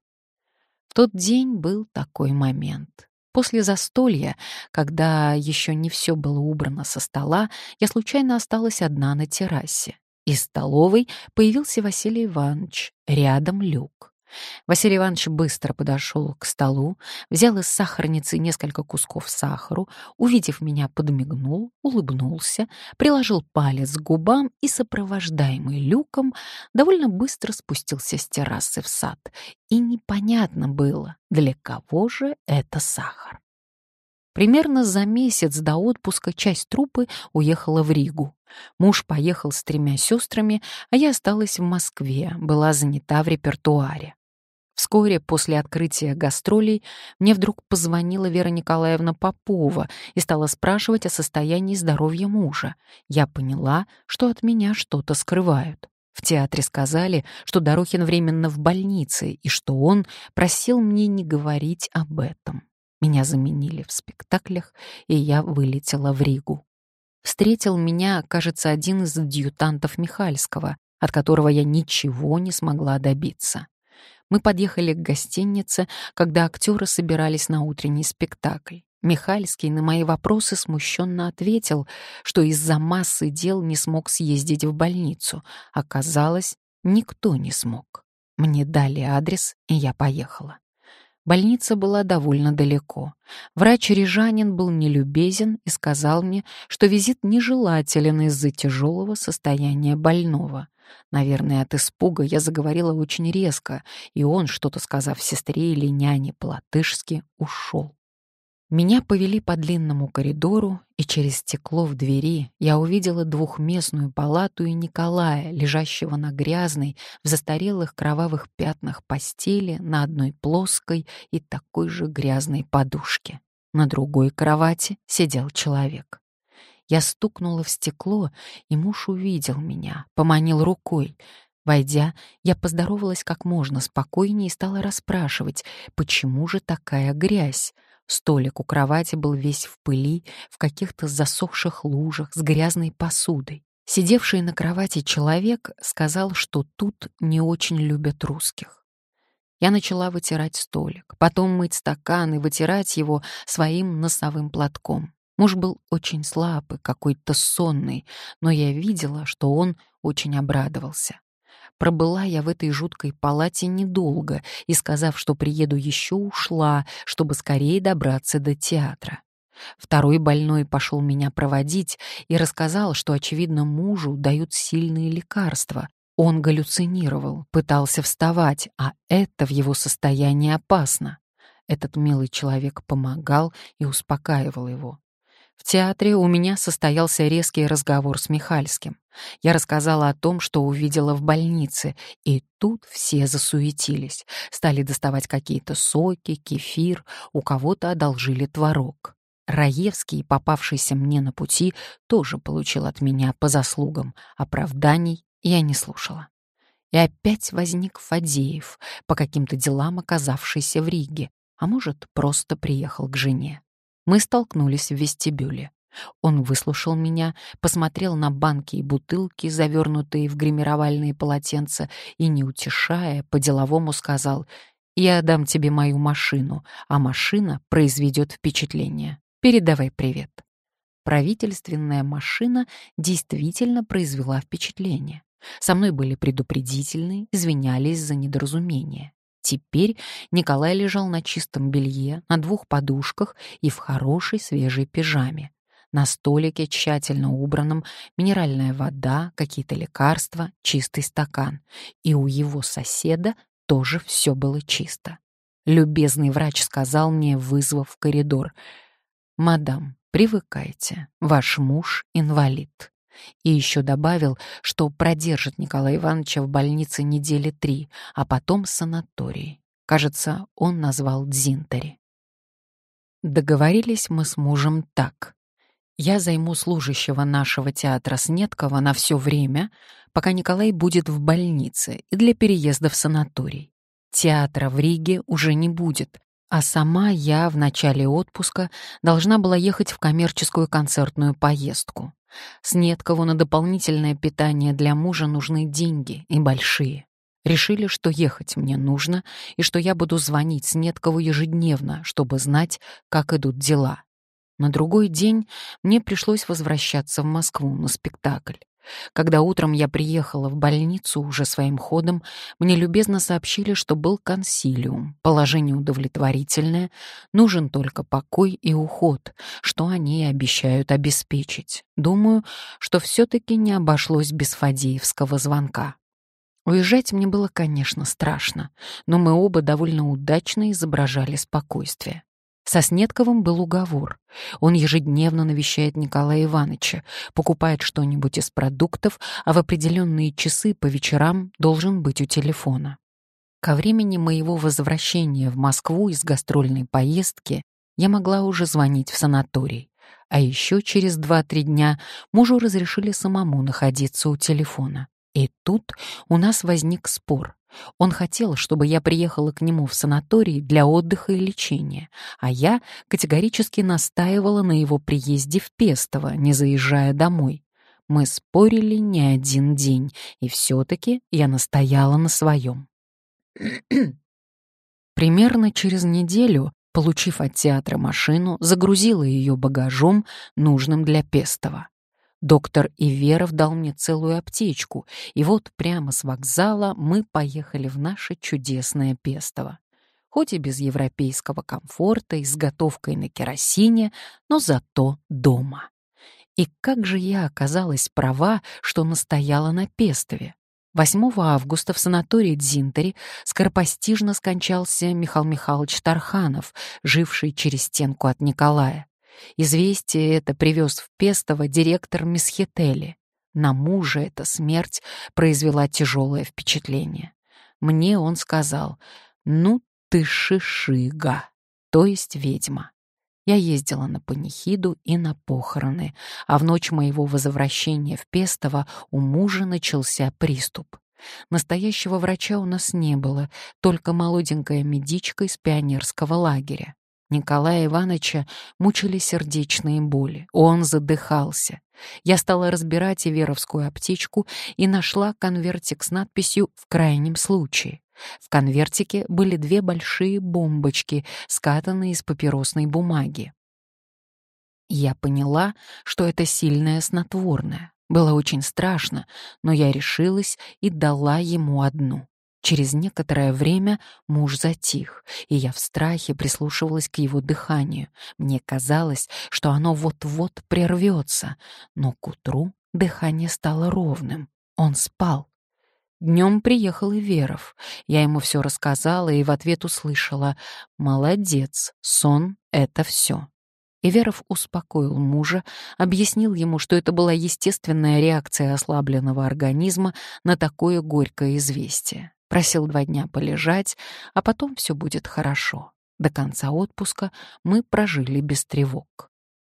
В тот день был такой момент. После застолья, когда еще не все было убрано со стола, я случайно осталась одна на террасе. Из столовой появился Василий Иванович, рядом Люк. Василий Иванович быстро подошел к столу, взял из сахарницы несколько кусков сахару, увидев меня, подмигнул, улыбнулся, приложил палец к губам и, сопровождаемый Люком, довольно быстро спустился с террасы в сад. И непонятно было, для кого же это сахар. Примерно за месяц до отпуска часть труппы уехала в Ригу. Муж поехал с тремя сестрами, а я осталась в Москве, была занята в репертуаре. Вскоре после открытия гастролей мне вдруг позвонила Вера Николаевна Попова и стала спрашивать о состоянии здоровья мужа. Я поняла, что от меня что-то скрывают. В театре сказали, что Дорохин временно в больнице и что он просил мне не говорить об этом. Меня заменили в спектаклях, и я вылетела в Ригу. Встретил меня, кажется, один из адъютантов Михальского, от которого я ничего не смогла добиться. Мы подъехали к гостинице, когда актеры собирались на утренний спектакль. Михальский на мои вопросы смущенно ответил, что из-за массы дел не смог съездить в больницу. Оказалось, никто не смог. Мне дали адрес, и я поехала. Больница была довольно далеко. Врач-рижанин был нелюбезен и сказал мне, что визит нежелателен из-за тяжелого состояния больного. Наверное, от испуга я заговорила очень резко, и он, что-то сказав сестре или няне по-латышски, ушел. Меня повели по длинному коридору, и через стекло в двери я увидела двухместную палату и Николая, лежащего на грязной, в застарелых кровавых пятнах постели на одной плоской и такой же грязной подушке. На другой кровати сидел человек. Я стукнула в стекло, и муж увидел меня, поманил рукой. Войдя, я поздоровалась как можно спокойнее и стала расспрашивать, почему же такая грязь. Столик у кровати был весь в пыли, в каких-то засохших лужах, с грязной посудой. Сидевший на кровати человек сказал, что тут не очень любят русских. Я начала вытирать столик, потом мыть стакан и вытирать его своим носовым платком. Муж был очень слабый, какой-то сонный, но я видела, что он очень обрадовался. Пробыла я в этой жуткой палате недолго и, сказав, что приеду еще, ушла, чтобы скорее добраться до театра. Второй больной пошел меня проводить и рассказал, что, очевидно, мужу дают сильные лекарства. Он галлюцинировал, пытался вставать, а это в его состоянии опасно. Этот милый человек помогал и успокаивал его. В театре у меня состоялся резкий разговор с Михальским. Я рассказала о том, что увидела в больнице, и тут все засуетились. Стали доставать какие-то соки, кефир, у кого-то одолжили творог. Раевский, попавшийся мне на пути, тоже получил от меня по заслугам. Оправданий я не слушала. И опять возник Фадеев, по каким-то делам оказавшийся в Риге, а может, просто приехал к жене. Мы столкнулись в вестибюле. Он выслушал меня, посмотрел на банки и бутылки, завернутые в гримировальные полотенца, и, не утешая, по-деловому сказал: «Я дам тебе мою машину, а машина произведет впечатление. Передавай привет». Правительственная машина действительно произвела впечатление. Со мной были предупредительны, извинялись за недоразумение. Теперь Николай лежал на чистом белье, на двух подушках и в хорошей свежей пижаме. На столике, тщательно убранном, минеральная вода, какие-то лекарства, чистый стакан. И у его соседа тоже все было чисто. Любезный врач сказал мне, вызвав в коридор: «Мадам, привыкайте, ваш муж инвалид». И еще добавил, что продержит Николая Ивановича в больнице недели три, а потом санаторий. Кажется, он назвал Дзинтари. Договорились мы с мужем так. Я займу служащего нашего театра Снеткова на все время, пока Николай будет в больнице, и для переезда в санаторий. Театра в Риге уже не будет, а сама я в начале отпуска должна была ехать в коммерческую концертную поездку. Снеткову на дополнительное питание для мужа нужны деньги, и большие. Решили, что ехать мне нужно, и что я буду звонить Снеткову ежедневно, чтобы знать, как идут дела. На другой день мне пришлось возвращаться в Москву на спектакль. Когда утром я приехала в больницу уже своим ходом, мне любезно сообщили, что был консилиум, положение удовлетворительное, нужен только покой и уход, что они и обещают обеспечить. Думаю, что все-таки не обошлось без фадеевского звонка. Уезжать мне было, конечно, страшно, но мы оба довольно удачно изображали спокойствие. Со Снетковым был уговор. Он ежедневно навещает Николая Ивановича, покупает что-нибудь из продуктов, а в определенные часы по вечерам должен быть у телефона. Ко времени моего возвращения в Москву из гастрольной поездки я могла уже звонить в санаторий. А еще через два-три дня мужу разрешили самому находиться у телефона. И тут у нас возник спор. Он хотел, чтобы я приехала к нему в санаторий для отдыха и лечения, а я категорически настаивала на его приезде в Пестово, не заезжая домой. Мы спорили не один день, и все-таки я настояла на своем. Примерно через неделю, получив от театра машину, загрузила ее багажом, нужным для Пестова. Доктор Иверов дал мне целую аптечку, и вот прямо с вокзала мы поехали в наше чудесное Пестово. Хоть и без европейского комфорта и с готовкой на керосине, но зато дома. И как же я оказалась права, что настояла на Пестове. восьмого августа в санатории Дзинтари скоропостижно скончался Михаил Михайлович Тарханов, живший через стенку от Николая. Известие это привез в Пестово директор Месхетели. На мужа эта смерть произвела тяжелое впечатление. Мне он сказал: «Ну ты шишига», то есть ведьма. Я ездила на панихиду и на похороны, а в ночь моего возвращения в Пестово у мужа начался приступ. Настоящего врача у нас не было, только молоденькая медичка из пионерского лагеря. Николая Ивановича мучили сердечные боли, он задыхался. Я стала разбирать иверовскую аптечку и нашла конвертик с надписью «В крайнем случае». В конвертике были две большие бомбочки, скатанные из папиросной бумаги. Я поняла, что это сильное снотворное. Было очень страшно, но я решилась и дала ему одну. Через некоторое время муж затих, и я в страхе прислушивалась к его дыханию. Мне казалось, что оно вот-вот прервется, но к утру дыхание стало ровным. Он спал. Днем приехал Иверов. Я ему все рассказала и в ответ услышала: «Молодец, сон — это все». Иверов успокоил мужа, объяснил ему, что это была естественная реакция ослабленного организма на такое горькое известие. Просил два дня полежать, а потом все будет хорошо. До конца отпуска мы прожили без тревог.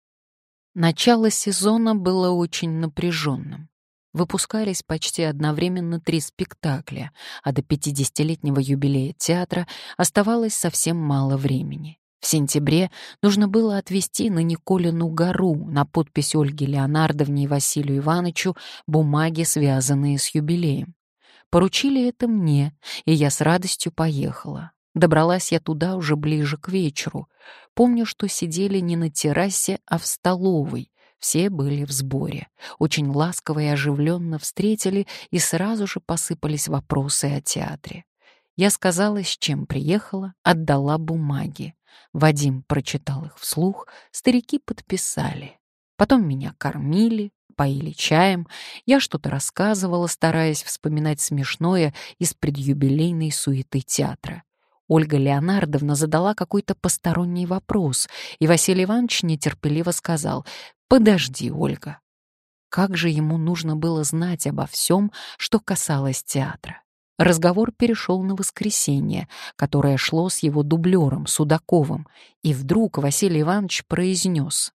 Начало сезона было очень напряженным. Выпускались почти одновременно три спектакля, а до пятидесятилетнего юбилея театра оставалось совсем мало времени. В сентябре нужно было отвезти на Николину гору на подпись Ольге Леонардовне и Василию Ивановичу бумаги, связанные с юбилеем. Поручили это мне, и я с радостью поехала. Добралась я туда уже ближе к вечеру. Помню, что сидели не на террасе, а в столовой. Все были в сборе. Очень ласково и оживленно встретили, и сразу же посыпались вопросы о театре. Я сказала, с чем приехала, отдала бумаги. Вадим прочитал их вслух, старики подписали. Потом меня кормили, поили чаем, я что-то рассказывала, стараясь вспоминать смешное из предюбилейной суеты театра. Ольга Леонардовна задала какой-то посторонний вопрос, и Василий Иванович нетерпеливо сказал: «Подожди, Ольга». Как же ему нужно было знать обо всем, что касалось театра. Разговор перешел на воскресенье, которое шло с его дублером Судаковым, и вдруг Василий Иванович произнес.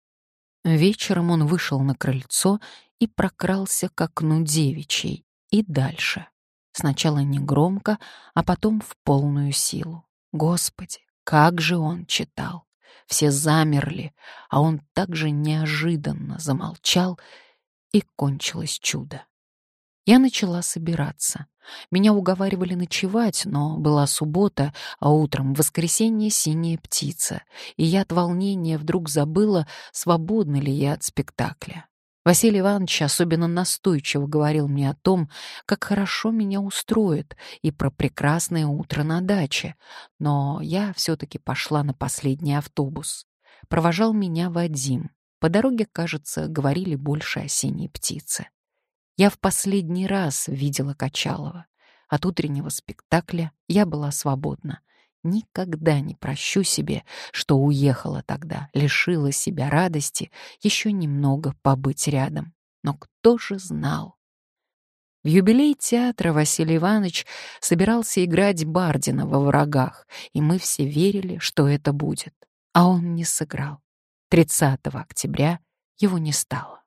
Вечером он вышел на крыльцо и прокрался к окну девичьей, и дальше. Сначала негромко, а потом в полную силу. Господи, как же он читал! Все замерли, а он так же неожиданно замолчал, и кончилось чудо. Я начала собираться. Меня уговаривали ночевать, но была суббота, а утром в воскресенье «Синяя птица», и я от волнения вдруг забыла, свободна ли я от спектакля. Василий Иванович особенно настойчиво говорил мне о том, как хорошо меня устроит, и про прекрасное утро на даче, но я все-таки пошла на последний автобус. Провожал меня Вадим. По дороге, кажется, говорили больше о «Синей птице». Я в последний раз видела Качалова. От утреннего спектакля я была свободна. Никогда не прощу себе, что уехала тогда, лишила себя радости еще немного побыть рядом. Но кто же знал? В юбилей театра Василий Иванович собирался играть Бардина во «Врагах», и мы все верили, что это будет. А он не сыграл. тридцатого октября его не стало.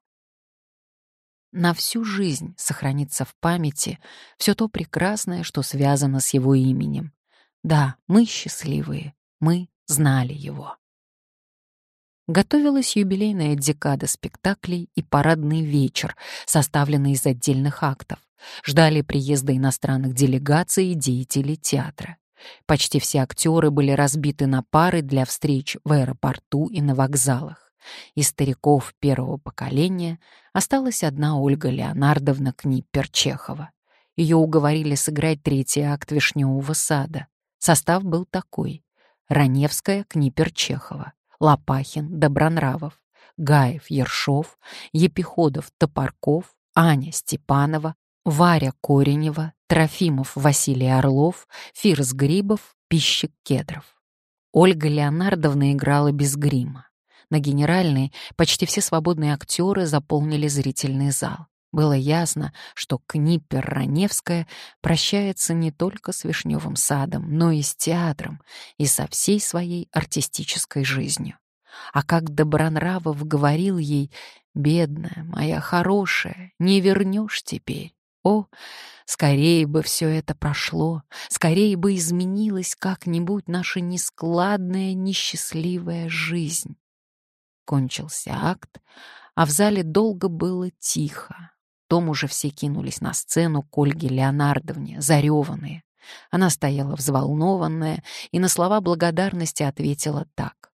На всю жизнь сохранится в памяти все то прекрасное, что связано с его именем. Да, мы счастливые, мы знали его. Готовилась юбилейная декада спектаклей и парадный вечер, составленный из отдельных актов. Ждали приезда иностранных делегаций и деятелей театра. Почти все актеры были разбиты на пары для встреч в аэропорту и на вокзалах. Из стариков первого поколения осталась одна Ольга Леонардовна Книппер-Чехова. Ее уговорили сыграть третий акт «Вишневого сада». Состав был такой: Раневская, Книппер-Чехова, Лопахин, Добронравов, Гаев, Ершов, Епиходов, Топорков, Аня Степанова, Варя Коренева, Трофимов Василий Орлов, Фирс Грибов, Пищик Кедров. Ольга Леонардовна играла без грима. На генеральной почти все свободные актеры заполнили зрительный зал. Было ясно, что Книппер-Раневская прощается не только с «Вишневым садом», но и с театром, и со всей своей артистической жизнью. А как Добронравов говорил ей: «Бедная моя хорошая, не вернешь теперь». О, скорее бы все это прошло, скорее бы изменилась как-нибудь наша нескладная, несчастливая жизнь. Кончился акт, а в зале долго было тихо. Потом уже все кинулись на сцену к Ольге Леонардовне, зареванные. Она стояла взволнованная и на слова благодарности ответила так: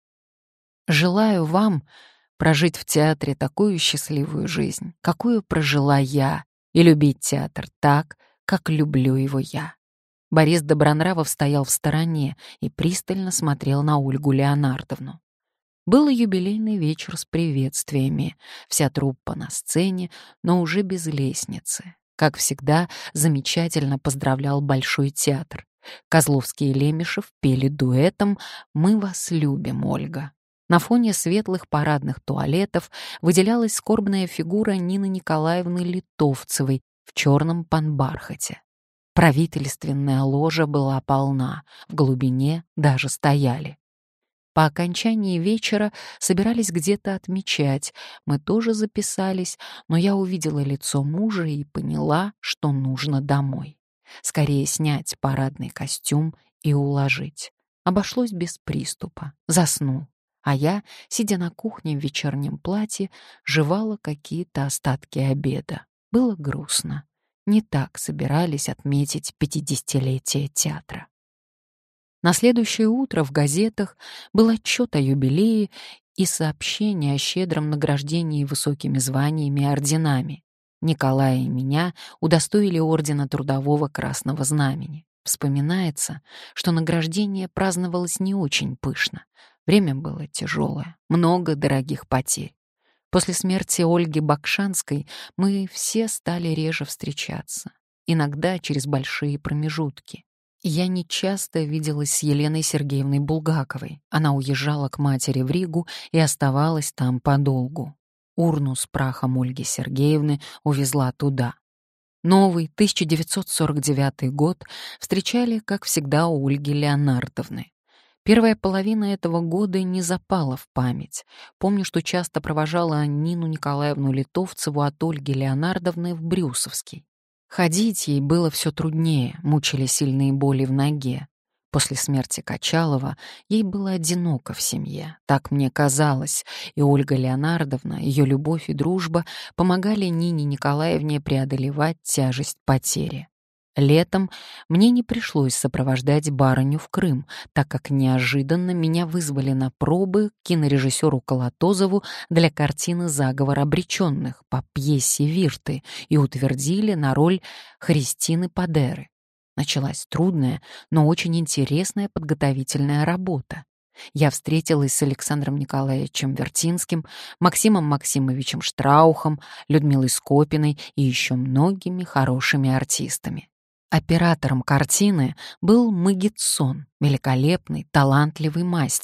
«Желаю вам прожить в театре такую счастливую жизнь, какую прожила я, и любить театр так, как люблю его я». Борис Добронравов стоял в стороне и пристально смотрел на Ольгу Леонардовну. Был юбилейный вечер с приветствиями, вся труппа на сцене, но уже без лестницы. Как всегда, замечательно поздравлял Большой театр. Козловский и Лемешев пели дуэтом «Мы вас любим, Ольга». На фоне светлых парадных туалетов выделялась скорбная фигура Нины Николаевны Литовцевой в черном панбархате. Правительственная ложа была полна, в глубине даже стояли. По окончании вечера собирались где-то отмечать. Мы тоже записались, но я увидела лицо мужа и поняла, что нужно домой. Скорее снять парадный костюм и уложить. Обошлось без приступа. Заснул. А я, сидя на кухне в вечернем платье, жевала какие-то остатки обеда. Было грустно. Не так собирались отметить пятидесятилетие театра. На следующее утро в газетах был отчет о юбилее и сообщение о щедром награждении высокими званиями и орденами. Николая и меня удостоили ордена Трудового Красного Знамени. Вспоминается, что награждение праздновалось не очень пышно. Время было тяжелое, много дорогих потерь. После смерти Ольги Бакшанской мы все стали реже встречаться, иногда через большие промежутки. Я нечасто виделась с Еленой Сергеевной Булгаковой. Она уезжала к матери в Ригу и оставалась там подолгу. Урну с прахом Ольги Сергеевны увезла туда. Новый тысяча девятьсот сорок девятый год встречали, как всегда, у Ольги Леонардовны. Первая половина этого года не запала в память. Помню, что часто провожала Нину Николаевну Литовцеву от Ольги Леонардовны в Брюсовский. Ходить ей было все труднее, мучили сильные боли в ноге. После смерти Качалова ей было одиноко в семье, так мне казалось, и Ольга Леонардовна, ее любовь и дружба помогали Нине Николаевне преодолевать тяжесть потери. Летом мне не пришлось сопровождать барыню в Крым, так как неожиданно меня вызвали на пробы к кинорежиссеру Колотозову для картины «Заговор обреченных» по пьесе Вирты и утвердили на роль Христины Падеры. Началась трудная, но очень интересная подготовительная работа. Я встретилась с Александром Николаевичем Вертинским, Максимом Максимовичем Штраухом, Людмилой Скопиной и еще многими хорошими артистами. Оператором картины был Магитсон, великолепный, талантливый мастер.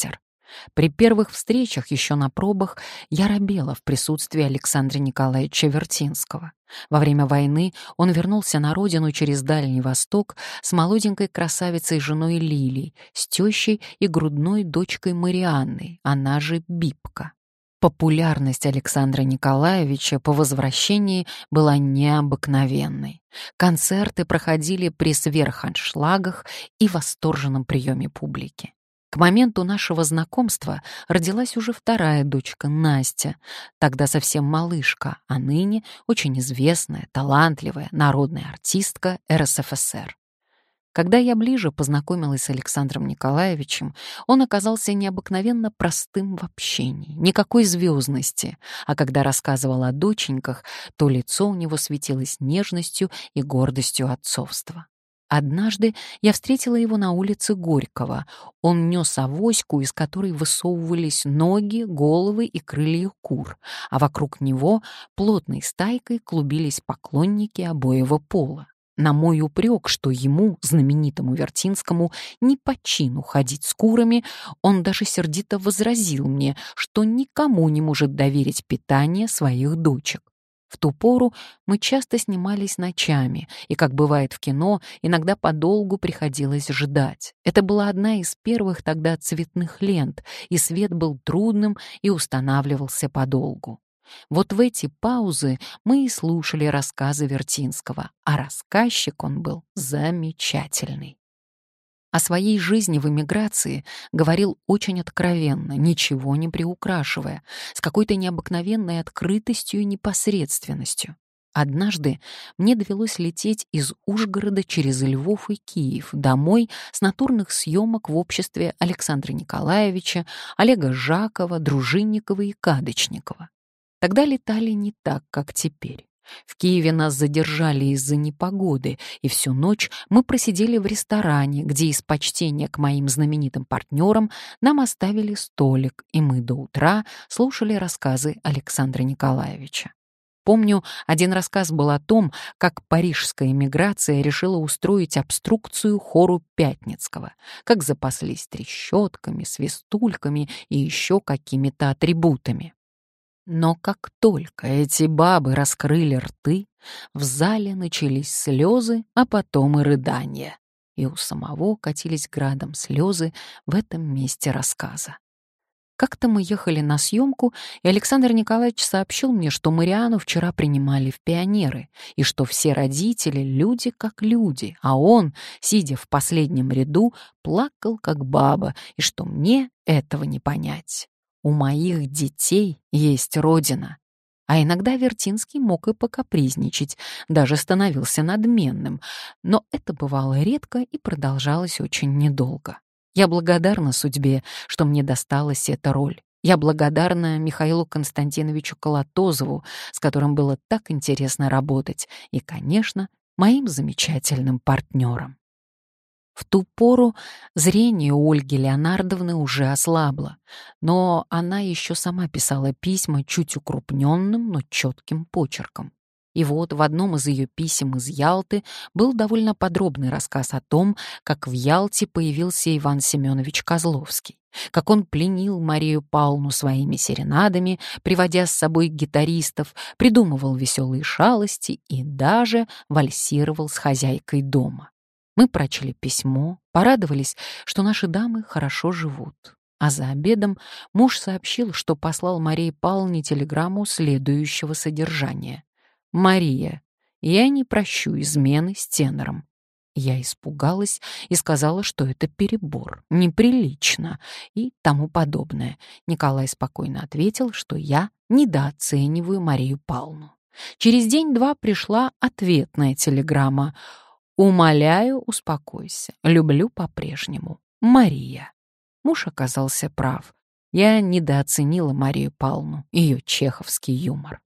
При первых встречах, еще на пробах, я робела в присутствии Александра Николаевича Вертинского. Во время войны он вернулся на родину через Дальний Восток с молоденькой красавицей женой Лилией, с тещей и грудной дочкой Марианной, она же Бибка. Популярность Александра Николаевича по возвращении была необыкновенной. Концерты проходили при сверханшлагах и восторженном приеме публики. К моменту нашего знакомства родилась уже вторая дочка Настя, тогда совсем малышка, а ныне очень известная, талантливая народная артистка эр эс эф эс эр. Когда я ближе познакомилась с Александром Николаевичем, он оказался необыкновенно простым в общении, никакой звездности, а когда рассказывал о доченьках, то лицо у него светилось нежностью и гордостью отцовства. Однажды я встретила его на улице Горького. Он нес авоську, из которой высовывались ноги, головы и крылья кур, а вокруг него плотной стайкой клубились поклонники обоего пола. На мой упрек, что ему, знаменитому Вертинскому, не по чину ходить с курами, он даже сердито возразил мне, что никому не может доверить питание своих дочек. В ту пору мы часто снимались ночами, и, как бывает в кино, иногда подолгу приходилось ждать. Это была одна из первых тогда цветных лент, и свет был трудным и устанавливался подолгу. Вот в эти паузы мы и слушали рассказы Вертинского, а рассказчик он был замечательный. О своей жизни в эмиграции говорил очень откровенно, ничего не приукрашивая, с какой-то необыкновенной открытостью и непосредственностью. Однажды мне довелось лететь из Ужгорода через Львов и Киев домой с натурных съемок в обществе Александра Николаевича, Олега Жакова, Дружинникова и Кадочникова. Тогда летали не так, как теперь. В Киеве нас задержали из-за непогоды, и всю ночь мы просидели в ресторане, где из почтения к моим знаменитым партнерам нам оставили столик, и мы до утра слушали рассказы Александра Николаевича. Помню, один рассказ был о том, как парижская эмиграция решила устроить обструкцию хору Пятницкого, как запаслись трещотками, свистульками и еще какими-то атрибутами. Но как только эти бабы раскрыли рты, в зале начались слезы, а потом и рыдания. И у самого катились градом слезы в этом месте рассказа. Как-то мы ехали на съемку, и Александр Николаевич сообщил мне, что Мариану вчера принимали в пионеры, и что все родители — люди как люди, а он, сидя в последнем ряду, плакал как баба, и что мне этого не понять. У моих детей есть родина. А иногда Вертинский мог и покапризничать, даже становился надменным, но это бывало редко и продолжалось очень недолго. Я благодарна судьбе, что мне досталась эта роль. Я благодарна Михаилу Константиновичу Колотозову, с которым было так интересно работать, и, конечно, моим замечательным партнерам. В ту пору зрение у Ольги Леонардовны уже ослабло, но она еще сама писала письма чуть укрупненным, но четким почерком. И вот в одном из ее писем из Ялты был довольно подробный рассказ о том, как в Ялте появился Иван Семенович Козловский, как он пленил Марию Павловну своими серенадами, приводя с собой гитаристов, придумывал веселые шалости и даже вальсировал с хозяйкой дома. Мы прочли письмо, порадовались, что наши дамы хорошо живут. А за обедом муж сообщил, что послал Марии Павловне телеграмму следующего содержания. «Мария, я не прощу измены с тенором». Я испугалась и сказала, что это перебор, неприлично и тому подобное. Николай спокойно ответил, что я недооцениваю Марию Павловну. Через день-два пришла ответная телеграмма. «Умоляю, успокойся. Люблю по-прежнему. Мария». Муж оказался прав. Я недооценила Марию Павловну, ее чеховский юмор.